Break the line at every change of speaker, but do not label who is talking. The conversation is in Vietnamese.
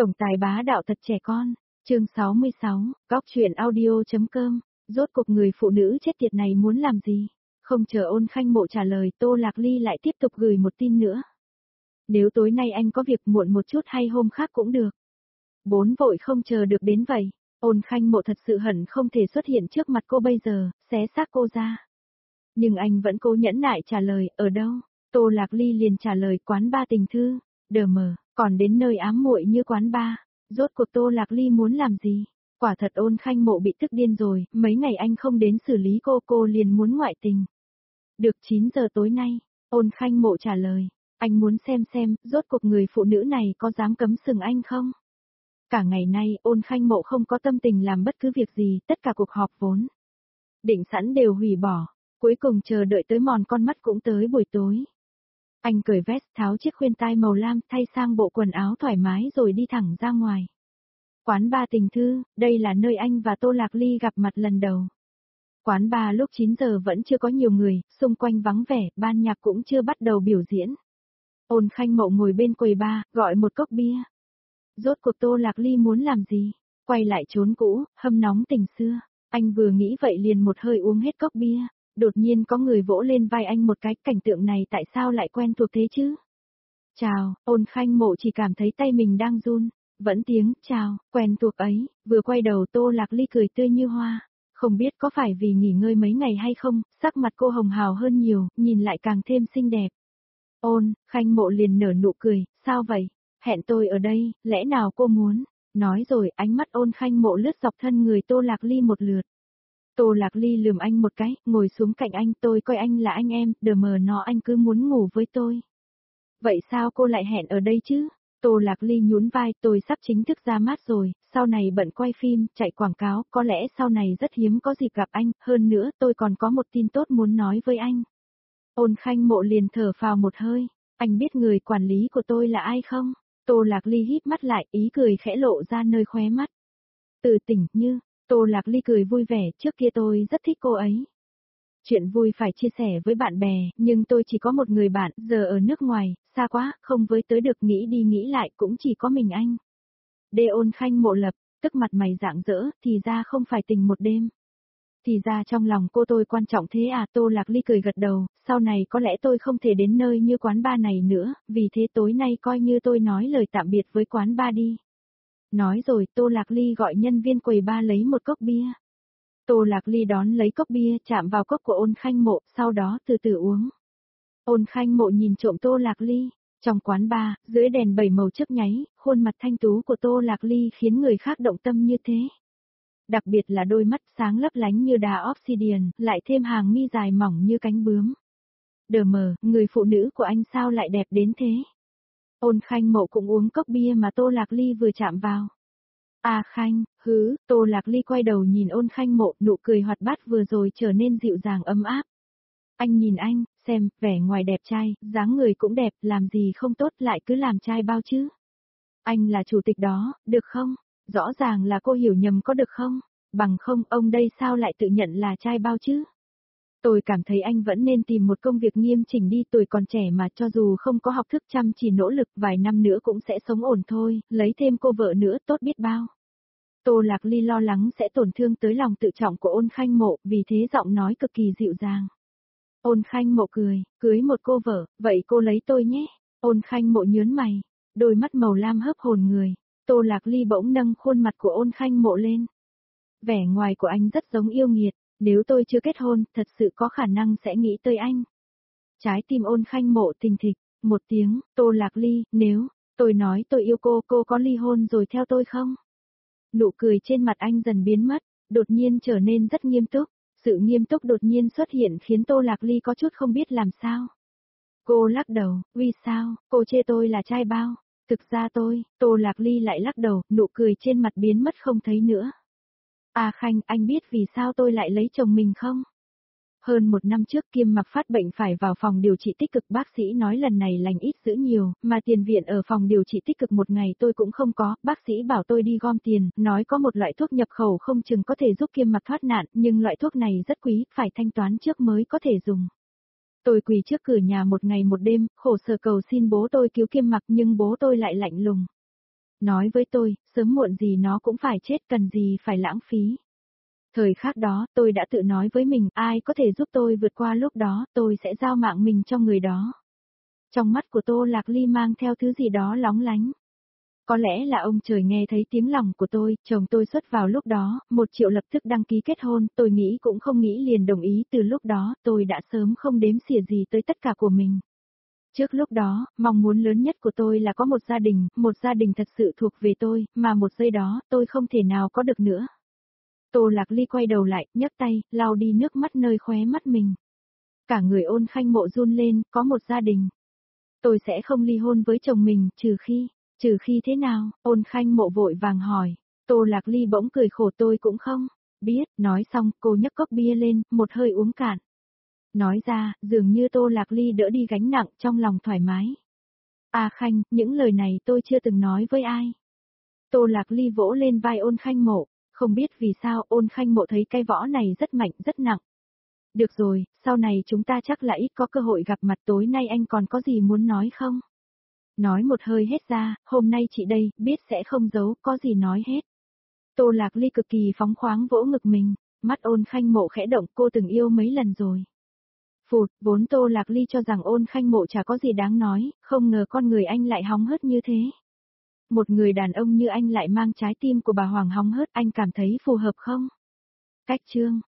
Tổng tài bá đạo thật trẻ con, chương 66, góc truyện audio.com, rốt cuộc người phụ nữ chết tiệt này muốn làm gì? Không chờ Ôn Khanh Mộ trả lời, Tô Lạc Ly lại tiếp tục gửi một tin nữa. Nếu tối nay anh có việc muộn một chút hay hôm khác cũng được. Bốn vội không chờ được đến vậy, Ôn Khanh Mộ thật sự hận không thể xuất hiện trước mặt cô bây giờ, xé xác cô ra. Nhưng anh vẫn cố nhẫn nại trả lời, ở đâu? Tô Lạc Ly liền trả lời, quán ba Tình Thư, đờ mờ, còn đến nơi ám muội như quán ba. Rốt cuộc Tô Lạc Ly muốn làm gì? Quả thật Ôn Khanh Mộ bị tức điên rồi, mấy ngày anh không đến xử lý cô liền muốn ngoại tình. Được 9 giờ tối nay, Ôn Khanh Mộ trả lời, anh muốn xem, rốt cuộc người phụ nữ này có dám cấm sừng anh không? Cả ngày nay, Ôn Khanh Mộ không có tâm tình làm bất cứ việc gì, tất cả cuộc họp vốn định sẵn đều hủy bỏ, cuối cùng chờ đợi tới mòn con mắt cũng tới buổi tối. Anh cởi vest, tháo chiếc khuyên tai màu lam, thay sang bộ quần áo thoải mái rồi đi thẳng ra ngoài. Quán ba Tình Thư, đây là nơi anh và Tô Lạc Ly gặp mặt lần đầu. Quán ba lúc 9 giờ vẫn chưa có nhiều người, xung quanh vắng vẻ, ban nhạc cũng chưa bắt đầu biểu diễn. Ôn Khanh Mộ ngồi bên quầy bar, gọi một cốc bia. Rốt cuộc Tô Lạc Ly muốn làm gì? Quay lại chốn cũ, hâm nóng tình xưa. Anh vừa nghĩ vậy liền một hơi uống hết cốc bia. Đột nhiên có người vỗ lên vai anh một cái, cảnh tượng này tại sao lại quen thuộc thế chứ? Chào, Ôn Khanh Mộ chỉ cảm thấy tay mình đang run. Vẫn tiếng, chào, quen thuộc ấy, vừa quay đầu Tô Lạc Ly cười tươi như hoa. Không biết có phải vì nghỉ ngơi mấy ngày hay không, sắc mặt cô hồng hào hơn nhiều, nhìn lại càng thêm xinh đẹp. Ôn Khanh Mộ liền nở nụ cười, sao vậy? Hẹn tôi ở đây, lẽ nào cô muốn? Nói rồi ánh mắt Ôn Khanh Mộ lướt dọc thân người Tô Lạc Ly một lượt. Tô Lạc Ly lườm anh một cái, ngồi xuống cạnh anh, tôi coi anh là anh em, đờ mờ nó anh cứ muốn ngủ với tôi. Vậy sao cô lại hẹn ở đây chứ? Tô Lạc Ly nhún vai, tôi sắp chính thức ra mắt rồi, sau này bận quay phim, chạy quảng cáo, có lẽ sau này rất hiếm có dịp gặp anh, hơn nữa tôi còn có một tin tốt muốn nói với anh. Ôn Khanh Mộ liền thở phào một hơi, anh biết người quản lý của tôi là ai không? Tô Lạc Ly híp mắt lại, ý cười khẽ lộ ra nơi khóe mắt. Từ Tỉnh Như, Tô Lạc Ly cười vui vẻ, trước kia tôi rất thích cô ấy. Chuyện vui phải chia sẻ với bạn bè, nhưng tôi chỉ có một người bạn, giờ ở nước ngoài, xa quá, không với tới được, nghĩ đi nghĩ lại cũng chỉ có mình anh. Ôn Khanh Mộ lập, tức mặt mày rạng rỡ, thì ra không phải tình một đêm. Thì ra trong lòng cô tôi quan trọng thế à? Tô Lạc Ly cười gật đầu, sau này có lẽ tôi không thể đến nơi như quán bar này nữa, vì thế tối nay coi như tôi nói lời tạm biệt với quán bar đi. Nói rồi Tô Lạc Ly gọi nhân viên quầy bar lấy một cốc bia. Tô Lạc Ly đón lấy cốc bia, chạm vào cốc của Ôn Khanh Mộ, sau đó từ từ uống. Ôn Khanh Mộ nhìn trộm Tô Lạc Ly, trong quán bar, dưới đèn 7 màu chớp nháy, khuôn mặt thanh tú của Tô Lạc Ly khiến người khác động tâm như thế. Đặc biệt là đôi mắt sáng lấp lánh như đá obsidian, lại thêm hàng mi dài mỏng như cánh bướm. Đờ mờ, người phụ nữ của anh sao lại đẹp đến thế? Ôn Khanh Mộ cũng uống cốc bia mà Tô Lạc Ly vừa chạm vào. À Khanh, Tô Lạc Ly quay đầu nhìn Ôn Khanh Mộ, nụ cười hoạt bát vừa rồi trở nên dịu dàng ấm áp. Anh nhìn anh, xem, vẻ ngoài đẹp trai, dáng người cũng đẹp, làm gì không tốt lại cứ làm trai bao chứ. Anh là chủ tịch đó, được không? Rõ ràng là cô hiểu nhầm có được không? Bằng không, ông đây sao lại tự nhận là trai bao chứ? Tôi cảm thấy anh vẫn nên tìm một công việc nghiêm chỉnh đi, tuổi còn trẻ mà, cho dù không có học thức chăm chỉ nỗ lực, vài năm nữa cũng sẽ sống ổn thôi, lấy thêm cô vợ nữa tốt biết bao. Tô Lạc Ly lo lắng sẽ tổn thương tới lòng tự trọng của Ôn Khanh Mộ, vì thế giọng nói cực kỳ dịu dàng. Ôn Khanh Mộ cười, cưới một cô vợ, vậy cô lấy tôi nhé. Ôn Khanh Mộ nhớn mày, đôi mắt màu lam hớp hồn người. Tô Lạc Ly bỗng nâng khuôn mặt của Ôn Khanh Mộ lên. Vẻ ngoài của anh rất giống yêu nghiệt, nếu tôi chưa kết hôn, thật sự có khả năng sẽ nghĩ tới anh. Trái tim Ôn Khanh Mộ thình thịch, một tiếng, Tô Lạc Ly, nếu tôi nói tôi yêu cô có ly hôn rồi theo tôi không? Nụ cười trên mặt anh dần biến mất, đột nhiên trở nên rất nghiêm túc. Sự nghiêm túc đột nhiên xuất hiện khiến Tô Lạc Ly có chút không biết làm sao. Cô lắc đầu, vì sao, cô chê tôi là trai bao? Thực ra Tô Lạc Ly lại lắc đầu, nụ cười trên mặt biến mất không thấy nữa. À Khanh, anh biết vì sao tôi lại lấy chồng mình không? Hơn một năm trước Kim Mặc phát bệnh phải vào phòng điều trị tích cực, bác sĩ nói lần này lành ít dữ nhiều, mà tiền viện ở phòng điều trị tích cực một ngày tôi cũng không có, bác sĩ bảo tôi đi gom tiền, nói có một loại thuốc nhập khẩu không chừng có thể giúp Kim Mặc thoát nạn, nhưng loại thuốc này rất quý, phải thanh toán trước mới có thể dùng. Tôi quỳ trước cửa nhà một ngày một đêm, khổ sở cầu xin bố tôi cứu Kim Mặc nhưng bố tôi lại lạnh lùng. Nói với tôi, sớm muộn gì nó cũng phải chết, cần gì phải lãng phí. Thời khắc đó, tôi đã tự nói với mình, ai có thể giúp tôi vượt qua lúc đó, tôi sẽ giao mạng mình cho người đó. Trong mắt của Tô Lạc Ly mang theo thứ gì đó lóng lánh. Có lẽ là ông trời nghe thấy tiếng lòng của tôi, chồng tôi xuất vào lúc đó, 1 triệu lập tức đăng ký kết hôn, tôi nghĩ cũng không nghĩ liền đồng ý, từ lúc đó, tôi đã sớm không đếm xỉa gì tới tất cả của mình. Trước lúc đó, mong muốn lớn nhất của tôi là có một gia đình thật sự thuộc về tôi, mà một giây đó, tôi không thể nào có được nữa. Tô Lạc Ly quay đầu lại, nhấc tay, lau đi nước mắt nơi khóe mắt mình. Cả người Ôn Khanh Mộ run lên, có một gia đình. Tôi sẽ không ly hôn với chồng mình, trừ khi thế nào, Ôn Khanh Mộ vội vàng hỏi. Tô Lạc Ly bỗng cười khổ, tôi cũng không biết, nói xong, cô nhấc cốc bia lên, một hơi uống cạn. Nói ra, dường như Tô Lạc Ly đỡ đi gánh nặng, trong lòng thoải mái. À Khanh, những lời này tôi chưa từng nói với ai. Tô Lạc Ly vỗ lên vai Ôn Khanh Mộ, không biết vì sao Ôn Khanh Mộ thấy cái võ này rất mạnh, rất nặng. Được rồi, sau này chúng ta chắc là ít có cơ hội gặp mặt, tối nay anh còn có gì muốn nói không? Nói một hơi hết ra, hôm nay chị đây, biết sẽ không giấu, có gì nói hết. Tô Lạc Ly cực kỳ phóng khoáng vỗ ngực mình, mắt Ôn Khanh Mộ khẽ động, cô từng yêu mấy lần rồi. Phụt, vốn Tô Lạc Ly cho rằng Ôn Khanh Mộ chả có gì đáng nói, không ngờ con người anh lại hóng hớt như thế. Một người đàn ông như anh lại mang trái tim của bà Hoàng hóng hớt, anh cảm thấy phù hợp không? Cách chương